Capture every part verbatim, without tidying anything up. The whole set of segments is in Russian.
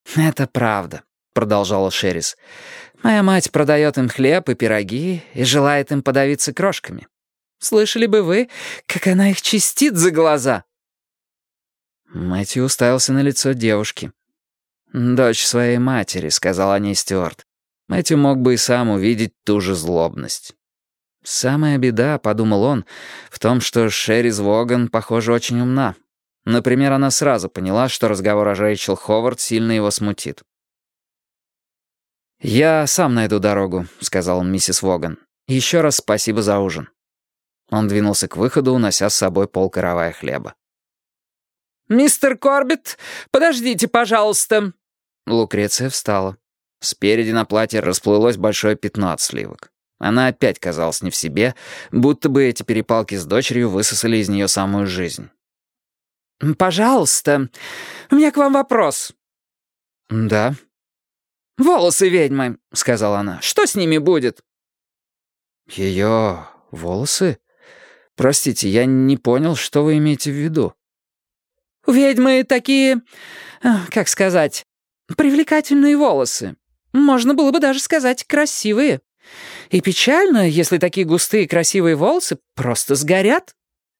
«Это правда», — продолжала Шерис. «Моя мать продает им хлеб и пироги и желает им подавиться крошками. Слышали бы вы, как она их чистит за глаза?» Мэтью уставился на лицо девушки. «Дочь своей матери», — сказал о ней Стюарт. Мэтью мог бы и сам увидеть ту же злобность. «Самая беда», — подумал он, — «в том, что Шерис Воган, похоже, очень умна. Например, она сразу поняла, что разговор о Рэйчел Ховард сильно его смутит». «Я сам найду дорогу», — сказал он миссис Воган. «Еще раз спасибо за ужин». Он двинулся к выходу, унося с собой полкоровая хлеба. «Мистер Корбетт, подождите, пожалуйста». Лукреция встала. Спереди на платье расплылось большое пятно от сливок. Она опять казалась не в себе, будто бы эти перепалки с дочерью высосали из нее самую жизнь. «Пожалуйста, у меня к вам вопрос». «Да». «Волосы ведьмы», — сказала она. «Что с ними будет?» «Ее волосы? Простите, я не понял, что вы имеете в виду». «У ведьмы такие, как сказать, привлекательные волосы. Можно было бы даже сказать, красивые. И печально, если такие густые красивые волосы просто сгорят».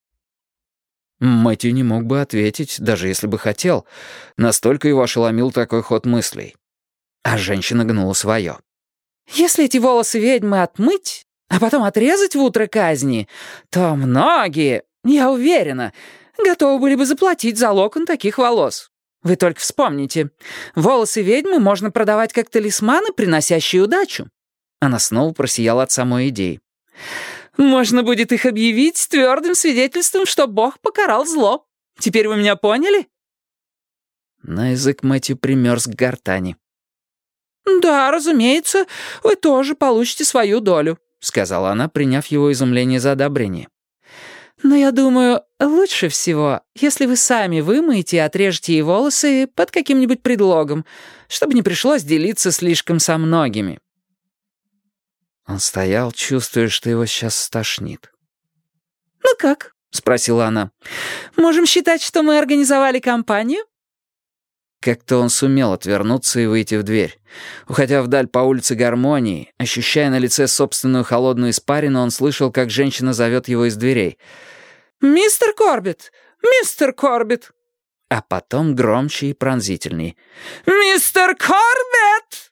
Мэтью не мог бы ответить, даже если бы хотел. Настолько его ошеломил такой ход мыслей. А женщина гнула свое. «Если эти волосы ведьмы отмыть, а потом отрезать в утро казни, то многие, я уверена, готовы были бы заплатить за локон таких волос. Вы только вспомните, волосы ведьмы можно продавать как талисманы, приносящие удачу». Она снова просияла от самой идеи. «Можно будет их объявить твердым свидетельством, что Бог покарал зло. Теперь вы меня поняли?» На язык Мэтью примерз к гортани. «Да, разумеется, вы тоже получите свою долю», — сказала она, приняв его изумление за одобрение. «Но я думаю, лучше всего, если вы сами вымоете и отрежете ей волосы под каким-нибудь предлогом, чтобы не пришлось делиться слишком со многими». Он стоял, чувствуя, что его сейчас стошнит. «Ну как?» — спросила она. «Можем считать, что мы организовали компанию?» Как-то он сумел отвернуться и выйти в дверь. Уходя вдаль по улице Гармонии, ощущая на лице собственную холодную испарину, он слышал, как женщина зовет его из дверей. «Мистер Корбетт! Мистер Корбетт!» А потом громче и пронзительней. «Мистер Корбетт!»